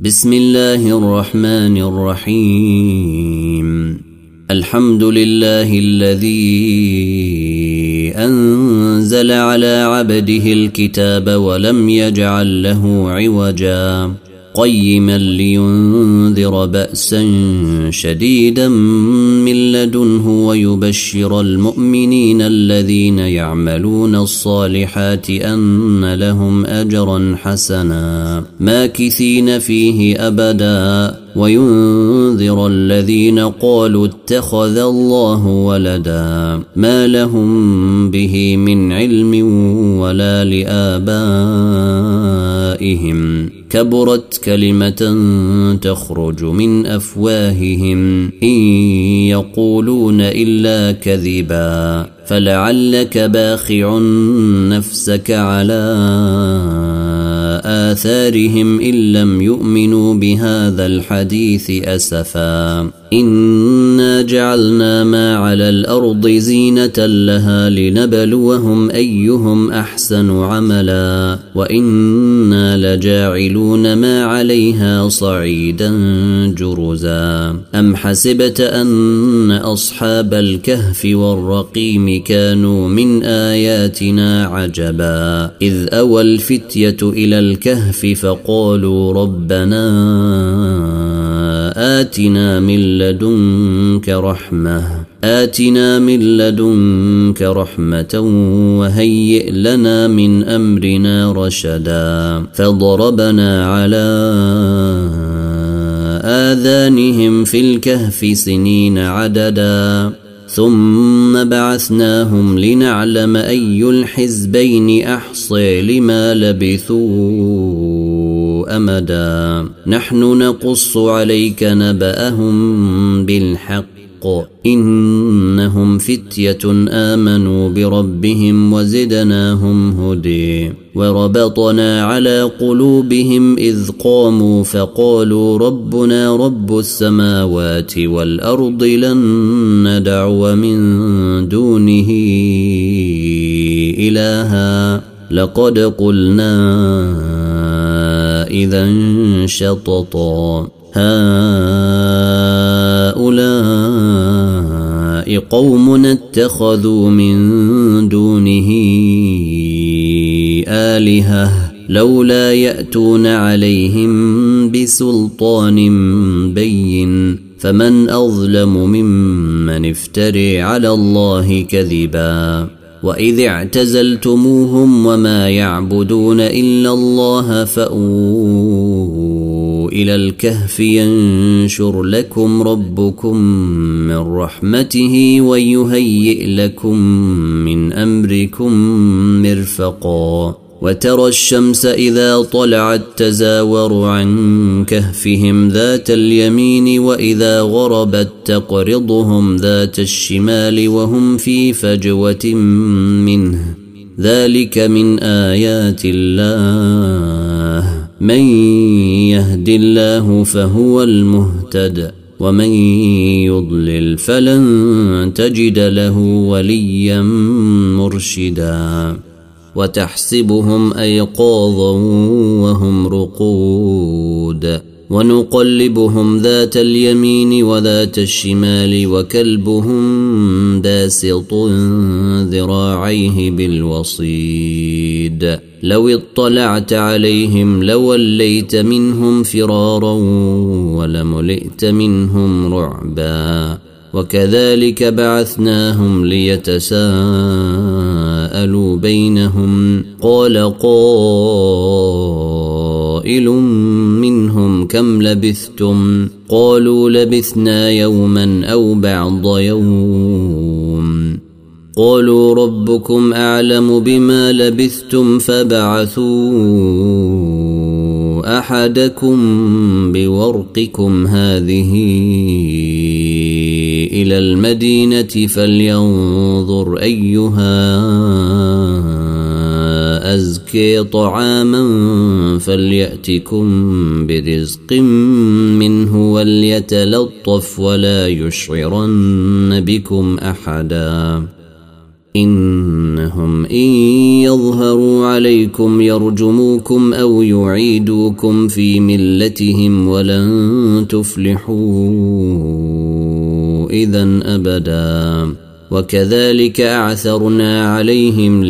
بسم الله الرحمن الرحيم. الحمد لله الذي أنزل على عبده الكتاب ولم يجعل له عوجا قيما لينذر بأسا شديدا من لدنه ويبشر المؤمنين الذين يعملون الصالحات أن لهم أجرا حسنا ماكثين فيه أبدا وينذر الذين قالوا اتخذ الله ولدا ما لهم به من علم ولا لآبائهم كبرت كلمة تخرج من أفواههم إن يقولون إلا كذبا فلعلك باخع نفسك على آثارهم إن لم يؤمنوا بهذا الحديث أسفا إنا جعلنا ما على الأرض زينة لها لنبلوهم أيهم أحسن عملا وإنا لجاعلون ما عليها صعيدا جرزا أم حسبت أن أصحاب الكهف والرقيم كانوا من آياتنا عجبا إذ أوى الفتية إلى الكهف فقالوا ربنا آتنا من لدنك رحمة وهيئ لنا من أمرنا رشدا فضربنا على آذانهم في الكهف سنين عددا ثم بعثناهم لنعلم أي الحزبين أحصي لما لبثوا أمدا نحن نقص عليك نبأهم بالحق إنهم فتية آمنوا بربهم وزدناهم هدي وربطنا على قلوبهم إذ قاموا فقالوا ربنا رب السماوات والأرض لن ندعو من دونه إلها لقد قلنا إذا شططا هؤلاء قوم اتخذوا من دونه آلهة لولا يأتون عليهم بسلطان بين فمن أظلم ممن افتري على الله كذبا وإذ اعتزلتموهم وما يعبدون إلا الله فأووا إلى الكهف ينشر لكم ربكم من رحمته ويهيئ لكم من أمركم مرفقا وترى الشمس إذا طلعت تزاور عن كهفهم ذات اليمين وإذا غربت تقرضهم ذات الشمال وهم في فجوة منه ذلك من آيات الله من يهد الله فهو المهتد ومن يضلل فلن تجد له وليا مرشدا وتحسبهم أيقاظا وهم رقود ونقلبهم ذات اليمين وذات الشمال وكلبهم باسط ذراعيه بالوصيد لو اطلعت عليهم لوليت منهم فرارا ولملئت منهم رعبا وكذلك بعثناهم ليتساءلوا بينهم قال قائل منهم كم لبثتم قالوا لبثنا يوما أو بعض يوم قالوا ربكم أعلم بما لبثتم فبعثوا أحدكم بورقكم هذه إلى المدينة فلينظر أيها أزكي طعاما فليأتكم برزق منه وليتلطف ولا يشعرن بكم أحدا إنهم إن يظهروا عليكم يرجموكم أو يعيدوكم في ملتهم ولن تفلحوا إذن أبدا. وكذلك أعثرنا عليهم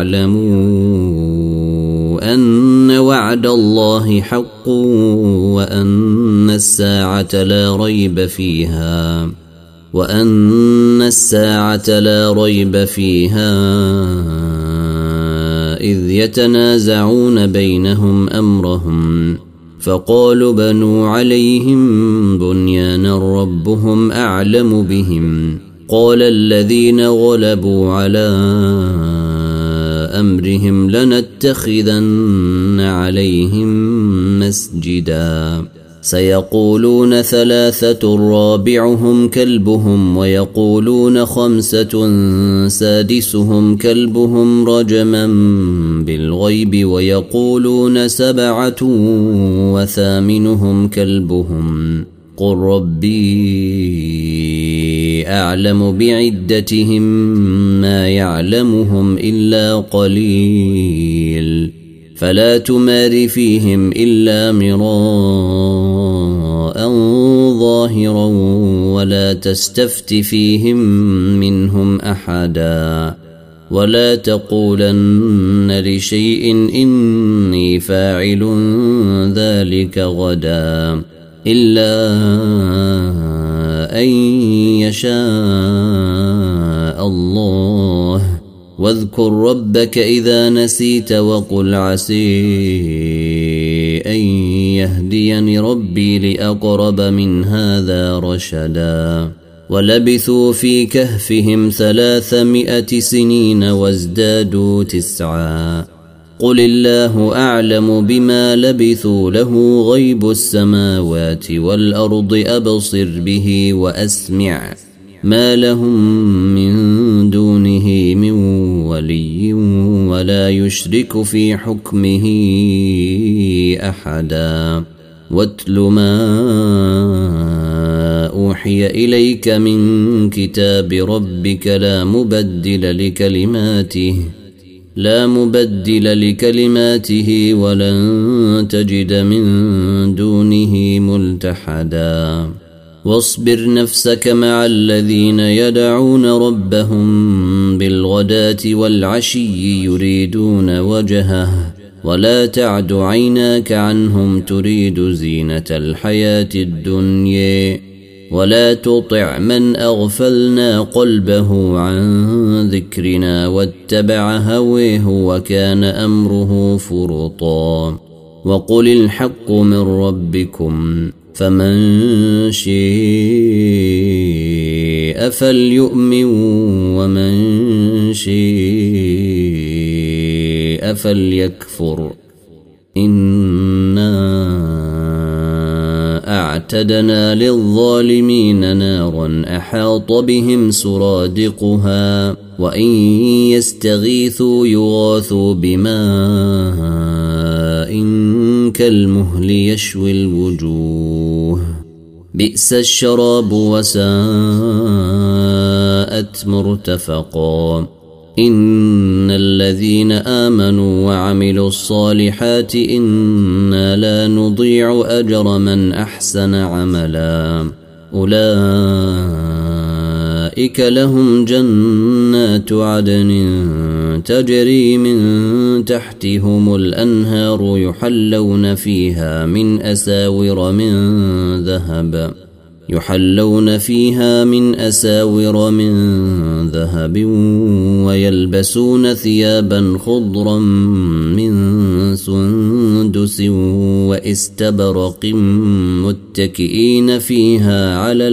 ليعلموا أن وعد الله حق وأن الساعة لا ريب فيها إذ يتنازعون بينهم أمرهم فقالوا بنوا عليهم بنيانا ربهم أعلم بهم قال الذين غلبوا على أمرهم لنتخذن عليهم مسجدا سيقولون 3 رابعهم كلبهم ويقولون 5 سادسهم كلبهم رجما بالغيب ويقولون 7 وثامنهم كلبهم قل ربي أعلم بعدتهم ما يعلمهم إلا قليل فلا تمار فيهم إلا مراء ظاهرا ولا تستفت فيهم منهم أحدا ولا تقولن لشيء إني فاعل ذلك غدا إلا أن يشاء الله واذكر ربك إذا نسيت وقل عسي أن يهديني ربي لأقرب من هذا رشدا ولبثوا في كهفهم 300 سنين وازدادوا 9 قل الله أعلم بما لبثوا له غيب السماوات والأرض أبصر به وأسمع ما لهم من دونه من ولي ولا يشرك في حكمه أحدا واتل ما أوحي إليك من كتاب ربك لا مبدل لكلماته ولن تجد من دونه ملتحدا واصبر نفسك مع الذين يدعون ربهم بالغداة والعشي يريدون وجهه ولا تعد عيناك عنهم تريد زينة الحياة الدنيا ولا تطع من أغفلنا قلبه عن ذكرنا واتبع هويه وكان أمره فرطا وقل الحق من ربكم فمن شاء فليؤمن ومن شاء فليكفر إنا أعتدنا للظالمين نارا أحاط بهم سرادقها وإن يستغيثوا يغاثوا بماء كالمهل يشوي الوجوه بئس الشراب وساءت مرتفقا إن الذين آمنوا وعملوا الصالحات إنا لا نضيع أجر من أحسن عملا أولئك لهم جنات عدن تجري من تحتهم الأنهار يحلون فيها من أساور من ذهب ويلبسون ثيابا خضرا من سندس واستبرق متكئين فيها على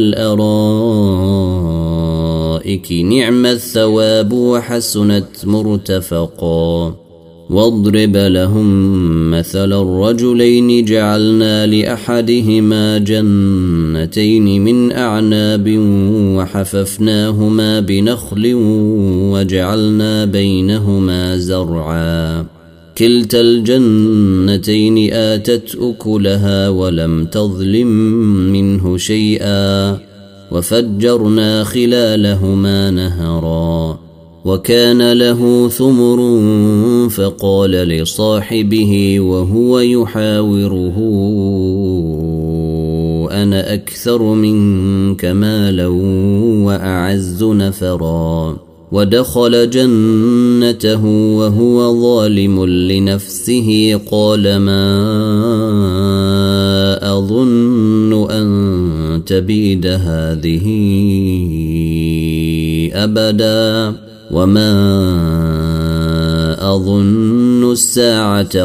الأرائك نعم الثواب وحسنت مرتفقا واضرب لهم مثل الرجلين جعلنا لأحدهما جنتين من أعناب وحففناهما بنخل وجعلنا بينهما زرعا كلتا الجنتين آتت أكلها ولم تظلم منه شيئا وفجرنا خلالهما نهرا وكان له ثمر فقال لصاحبه وهو يحاوره أنا أكثر منك مالا وأعز نفرا ودخل جنته وهو ظالم لنفسه قال ما أظن أن تبيد هذه أبدا وما أظن الساعة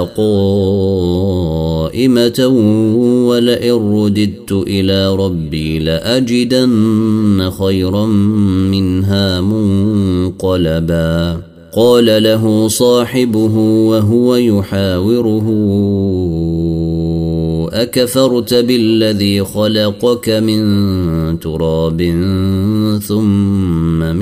قائمة ولئن رددت إلى ربي لأجدن خيرا منها منقلبا قال له صاحبه وهو يحاوره أكفرت بالذي خلقك من تراب ثم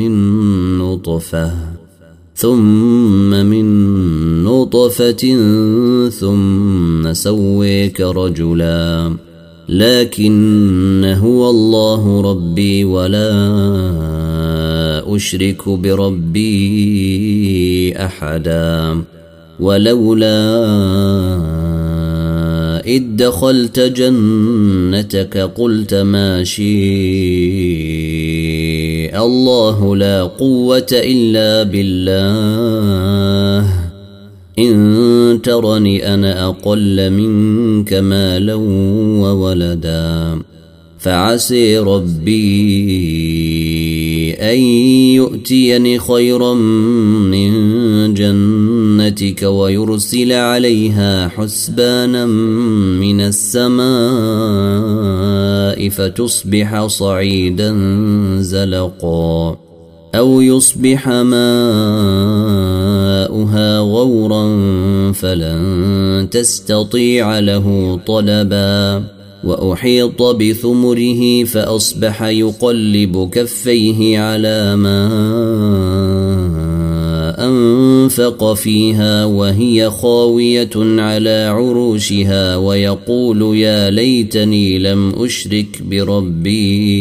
من نطفة ثم سويك رجلا لكن هو الله ربي ولا أشرك بربي أحدا ولولا إذ دخلت جنتك قلت ما شاء الله لا قوة إلا بالله إن ترني أنا أقل منك مالا وولدا فعسي ربي أن يؤتيني خيرا من جنتك ويرسل عليها حسبانا من السماء فتصبح صعيدا زلقا أو يصبح ماؤها غورا فلن تستطيع له طلبا وأحيط بثمره فأصبح يقلب كفيه على ما أنفق فيها وهي خاوية على عروشها ويقول يا ليتني لم أشرك بربي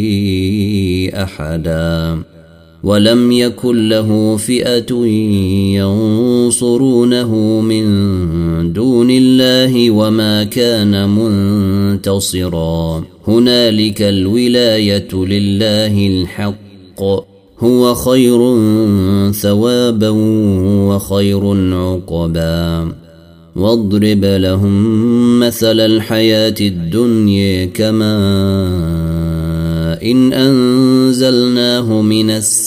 أحدا ولم يكن له فئة ينصرونه من دون الله وما كان منتصرا هنالك الولاية لله الحق هو خير ثوابا وخير عقبا واضرب لهم مثل الحياة الدنيا كماء إن أنزلناه من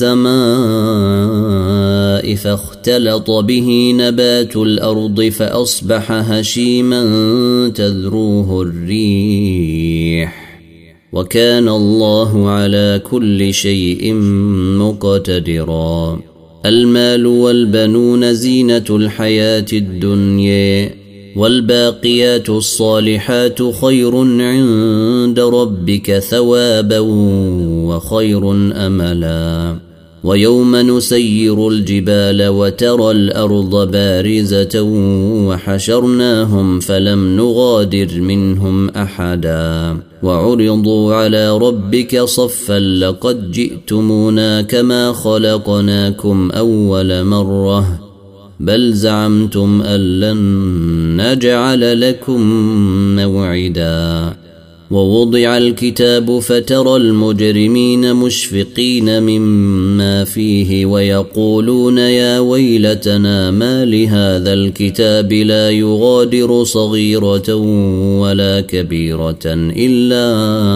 السماء فاختلط به نبات الأرض فأصبح هشيما تذروه الريح وكان الله على كل شيء مقتدرا المال والبنون زينة الحياة الدنيا والباقيات الصالحات خير عند ربك ثوابا وخير أملا ويوم نسير الجبال وترى الأرض بارزة وحشرناهم فلم نغادر منهم أحدا وعرضوا على ربك صفا لقد جئتمونا كما خلقناكم أول مرة بل زعمتم أن لن نجعل لكم موعدا ووضع الكتاب فترى المجرمين مشفقين مما فيه ويقولون يا ويلتنا ما لهذا الكتاب لا يغادر صغيرة ولا كبيرة إلا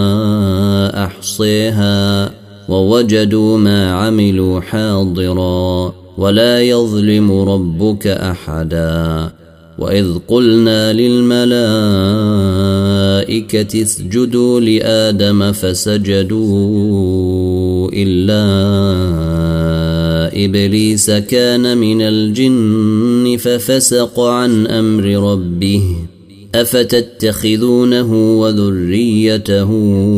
أحصيها ووجدوا ما عملوا حاضرا ولا يظلم ربك أحدا وإذ قلنا للملائكة اسجدوا لآدم فسجدوا إلا إبليس كان من الجن ففسق عن أمر ربه أفتتخذونه وذريته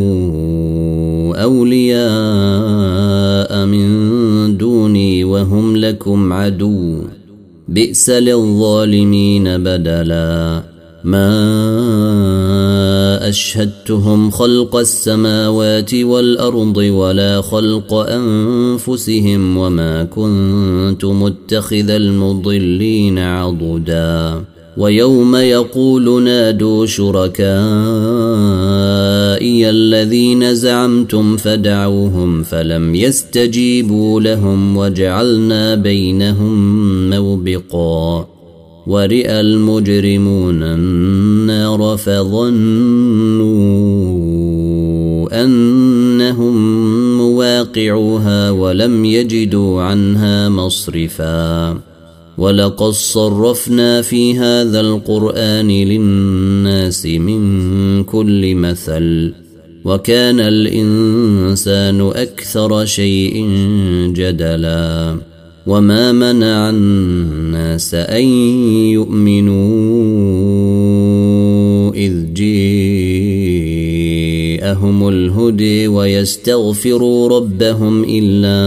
أولياء من دوني وهم لكم عدو بئس للظالمين بدلا ما أشهدتهم خلق السماوات والأرض ولا خلق أنفسهم وما كنت متخذ المضلين عضدا ويوم يقول نادوا شركائي الذين زعمتم فدعوهم فلم يستجيبوا لهم وجعلنا بينهم موبقا ورئ المجرمون النار فظنوا أنهم مواقعوها ولم يجدوا عنها مصرفا ولقد صرفنا في هذا القرآن للناس من كل مثل وكان الإنسان أكثر شيء جدلا وما منع الناس أن يؤمنوا إذ جاءهم الهدى ويستغفروا ربهم إلا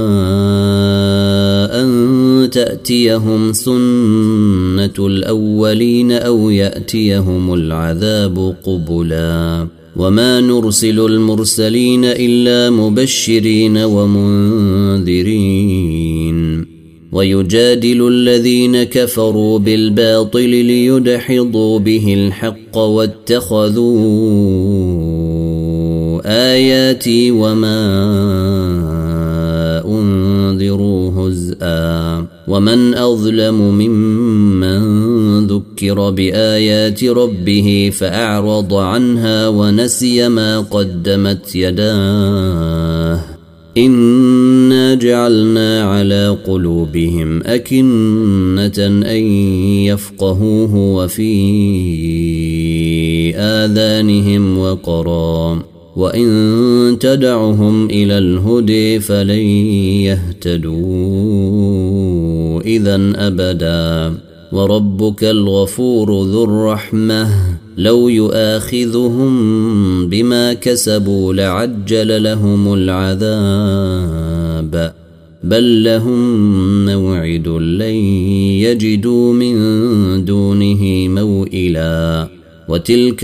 أن تأتيهم سنة الأولين أو يأتيهم العذاب قبلا وما نرسل المرسلين إلا مبشرين ومنذرين ويجادل الذين كفروا بالباطل ليدحضوا به الحق واتخذوا آياتي وما أنذروا هزءا ومن أظلم ممن ذكر بآيات ربه فأعرض عنها ونسي ما قدمت يداه إنا جعلنا على قلوبهم أكنة أن يفقهوه وفي آذانهم وقرا وإن تدعهم إلى الهدى فلن يهتدوا إذا أبدا وربك الغفور ذو الرحمة لو يؤاخذهم بما كسبوا لعجل لهم العذاب بل لهم موعد لن يجدوا من دونه موئلا وتلك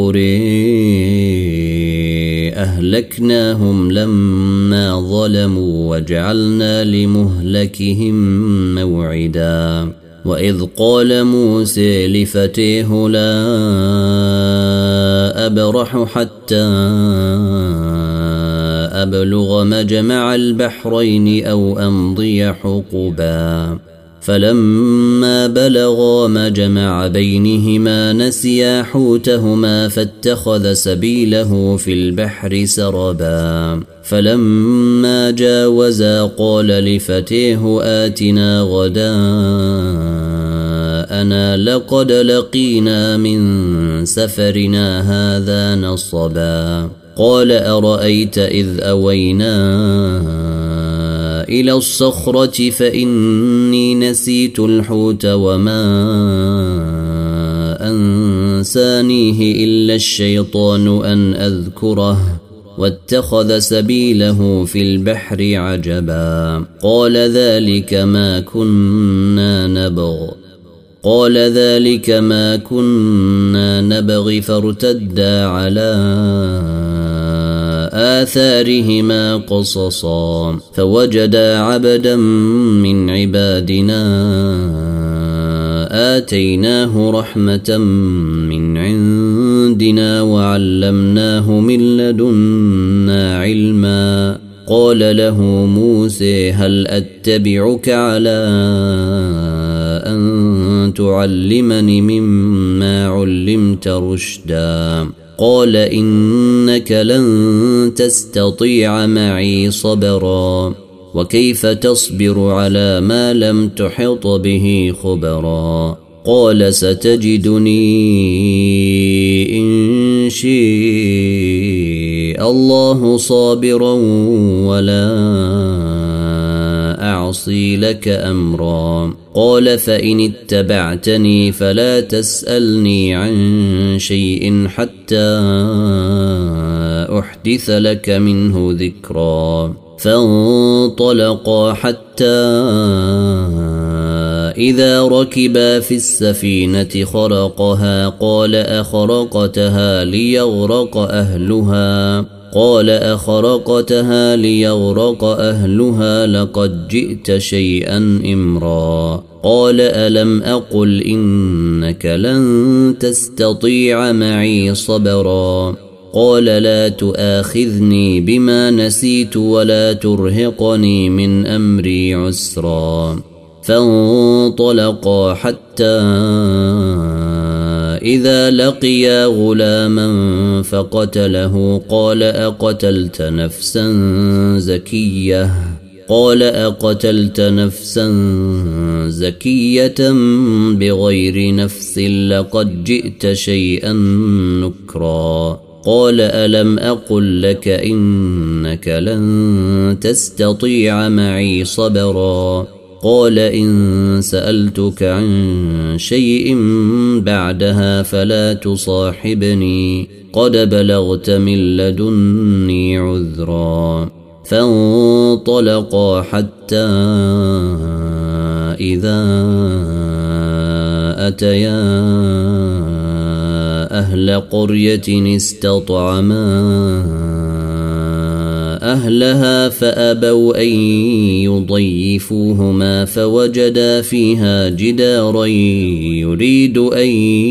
القرى أهلكناهم لما ظلموا وجعلنا لمهلكهم موعدا وإذ قال موسى لفتيه لا أبرح حتى أبلغ مجمع البحرين أو أمضي حقبا فلما بلغا مجمع بينهما نسيا حوتهما فاتخذ سبيله في البحر سربا فلما جاوزا قال لفتيه آتنا غداءنا لقد لقينا من سفرنا هذا نصبا قال أرأيت إذ أوينا إلى الصخرة فإني نسيت الحوت وما أنسانيه إلا الشيطان أن أذكره واتخذ سبيله في البحر عجبا قال ذلك ما كنا نبغي فارتدا على آثارهما قصصا فوجدا عبدا من عبادنا آتيناه رحمة من عندنا وعلمناه من لدنا علما قال له موسى هل أتبعك على أن تعلمني مما علمت رشدا قال إنك لن تستطيع معي صبرا وكيف تصبر على ما لم تحط به خبرا قال ستجدني إن شاء الله صابرا ولا أعصي لك أمرا قال فإن اتبعتني فلا تسألني عن شيء حتى أحدث لك منه ذكرا فانطلقا حتى إذا ركبا في السفينة خرقها قال أخرقتها ليغرق أهلها لقد جئت شيئا إمرا قال ألم أقل إنك لن تستطيع معي صبرا قال لا تؤاخذني بما نسيت ولا ترهقني من أمري عسرا فانطلقا حتى إذا لقيا غلاما فقتله قال أقتلت نفسا زكية بغير نفس لقد جئت شيئا نكرا قال ألم أقل لك إنك لن تستطيع معي صبرا قال إن سألتك عن شيء بعدها فلا تصاحبني قد بلغت من لدني عذرا فانطلقا حتى إذا أتيا أهل قرية استطعما أهلها فأبوا أن يضيفوهما فوجدا فيها جدارا يريد أن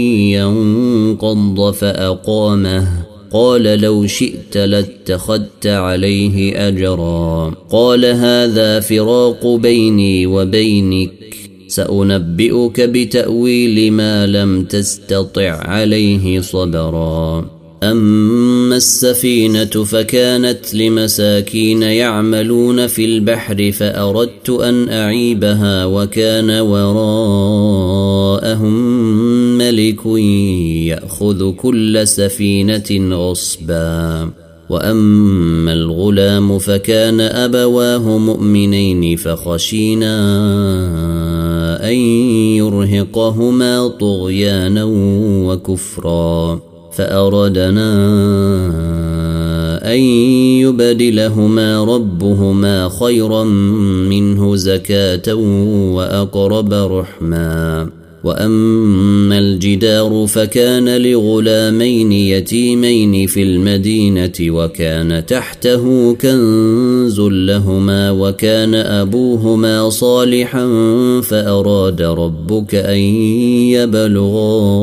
ينقض فأقامه قال لو شئت لاتخذت عليه أجرا قال هذا فراق بيني وبينك سأنبئك بتأويل ما لم تستطع عليه صبرا أما السفينة فكانت لمساكين يعملون في البحر فأردت أن أعيبها وكان وراءهم ملك يأخذ كل سفينة غصبا وأما الغلام فكان أبواه مؤمنين فخشينا أن يرهقهما طغيانا وكفرا فأردنا أن يبدلهما ربهما خيرا منه زكاة وأقرب رحما وأما الجدار فكان لغلامين يتيمين في المدينة وكان تحته كنز لهما وكان أبوهما صالحا فأراد ربك أن يبلغا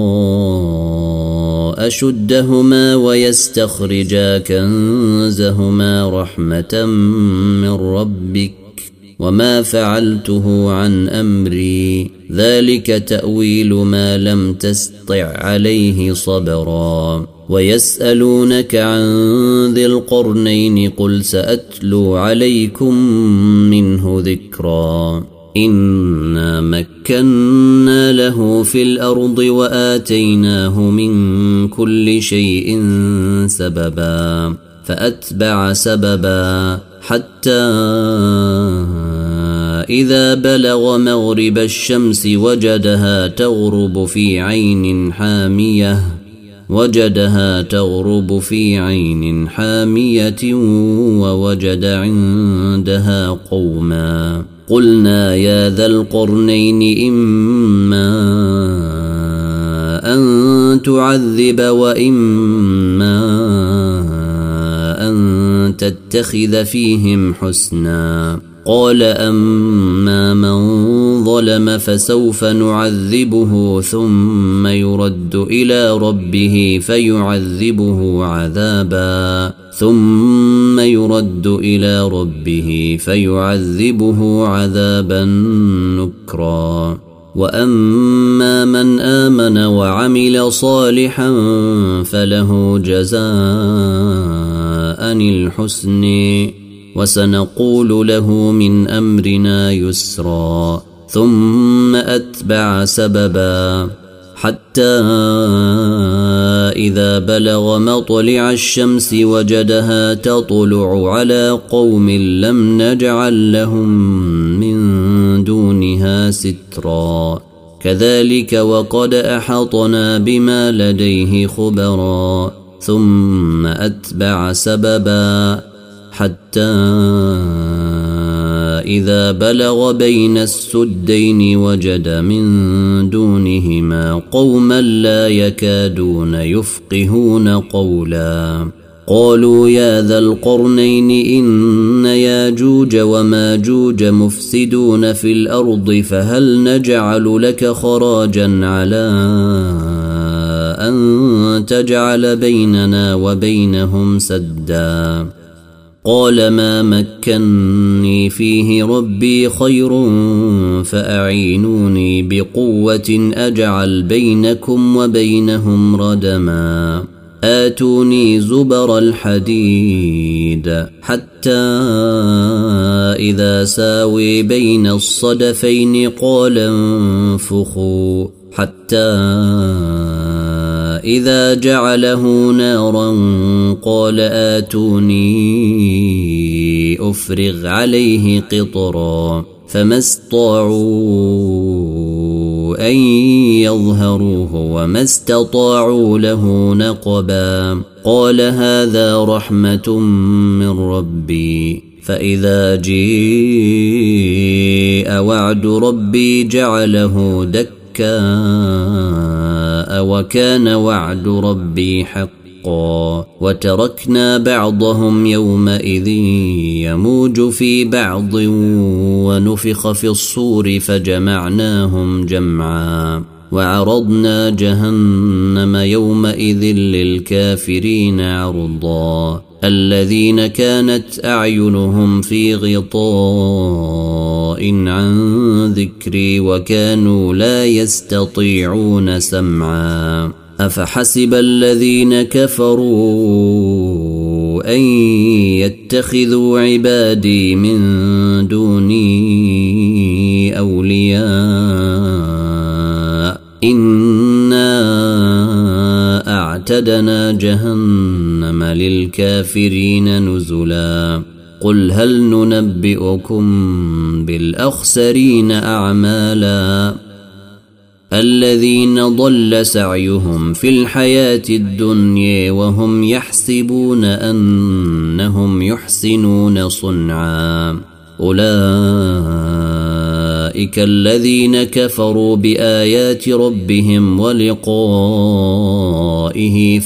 أشدهما ويستخرجا كنزهما رحمة من ربك وما فعلته عن أمري ذلك تأويل ما لم تستطع عليه صبرا ويسألونك عن ذي القرنين قل سأتلو عليكم منه ذكرا إنا مكنا له في الأرض وآتيناه من كل شيء سببا فأتبع سببا حتى إذا بلغ مغرب الشمس وجدها تغرب في عين حامية ووجد عندها قوما قلنا يا ذا القرنين إما أن تعذب وإما أن تتخذ فيهم حسنا قال أما من ظلم فسوف نعذبه ثم يرد إلى ربه فيعذبه عذابا نكرا وأما من آمن وعمل صالحا فله جزاء الحسن وسنقول له من أمرنا يسرا ثم أتبع سببا حتى إذا بلغ مطلع الشمس وجدها تطلع على قوم لم نجعل لهم من دونها سترا كذلك وقد أحطنا بما لديه خبرا ثم أتبع سببا حتى إذا بلغ بين السدين وجد من دونهما قوما لا يكادون يفقهون قولا قالوا يا ذا القرنين إن ياجوج وماجوج مفسدون في الأرض فهل نجعل لك خراجا على أن تجعل بيننا وبينهم سدا قال ما مكني فيه ربي خير فأعينوني بقوة أجعل بينكم وبينهم ردما آتوني زبر الحديد حتى إذا ساوي بين الصدفين قال انفخوا حتى إذا جعله نارا قال آتوني أفرغ عليه قطرا فما استطاعوا أن يظهروه وما استطاعوا له نقبا قال هذا رحمة من ربي فإذا جيء وعد ربي جعله دكا وكان وعد ربي حقا وتركنا بعضهم يومئذ يموج في بعض ونفخ في الصور فجمعناهم جمعا وعرضنا جهنم يومئذ للكافرين عرضا الذين كانت أعينهم في غطاء عن ذكري وكانوا لا يستطيعون سمعا أفحسب الذين كفروا أن يتخذوا عبادي من دوني أولياء إنا أعتدنا جهنم للكافرين نزلا قل هل ننبئكم بالأخسرين أعمالا الذين ضل سعيهم في الحياة الدنيا وهم يحسبون أنهم يحسنون صنعا أولئك الذين كفروا بآيات ربهم ولقائه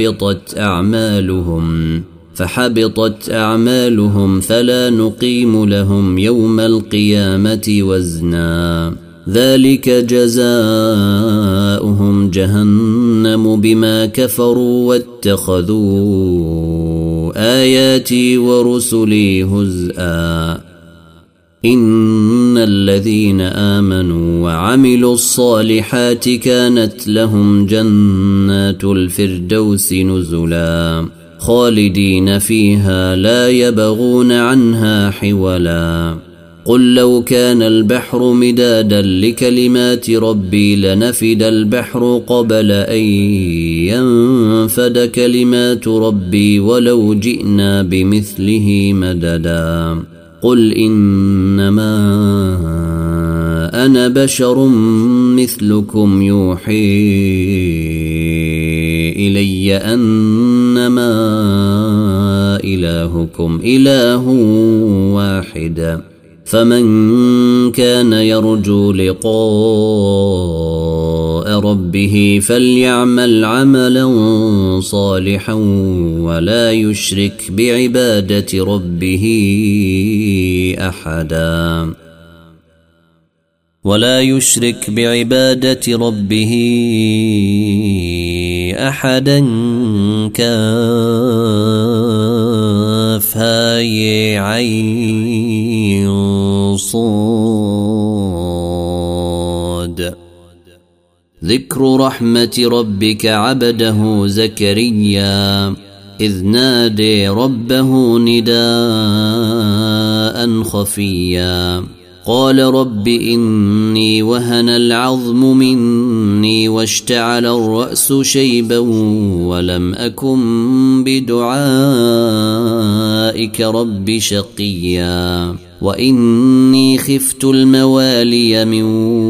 فحبطت أعمالهم فلا نقيم لهم يوم القيامة وزنا ذلك جزاؤهم جهنم بما كفروا واتخذوا آياتي ورسلي هزءا إن الذين آمنوا وعملوا الصالحات كانت لهم جنات الفردوس نزلا خالدين فيها لا يبغون عنها حولا قل لو كان البحر مدادا لكلمات ربي لنفد البحر قبل أن ينفد كلمات ربي ولو جئنا بمثله مددا قل إنما أنا بشر مثلكم يوحي إلي أنما إلهكم إله واحد فمن كان يرجو لقاء ربه فليعمل عملا صالحا ولا يشرك بعبادة ربه أحدا كافها عين صاد ذكر رحمة ربك عبده زكريا إذ نادي ربه نداء خفيا قال رب إني وهن العظم مني واشتعل الرأس شيبا ولم أكن بدعائك رب شقيا وإني خفت الموالي من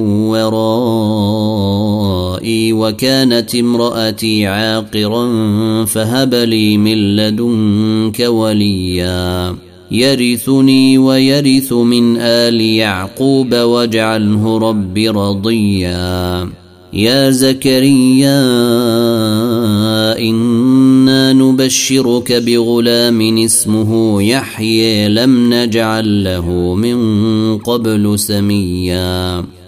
ورائي وكانت امرأتي عاقرا فهب لي من لدنك وليا يرثني ويرث من آل يعقوب واجعله رب رضيا يا زكريا إنا نبشرك بغلام اسمه يحيى لم نجعل له من قبل سميا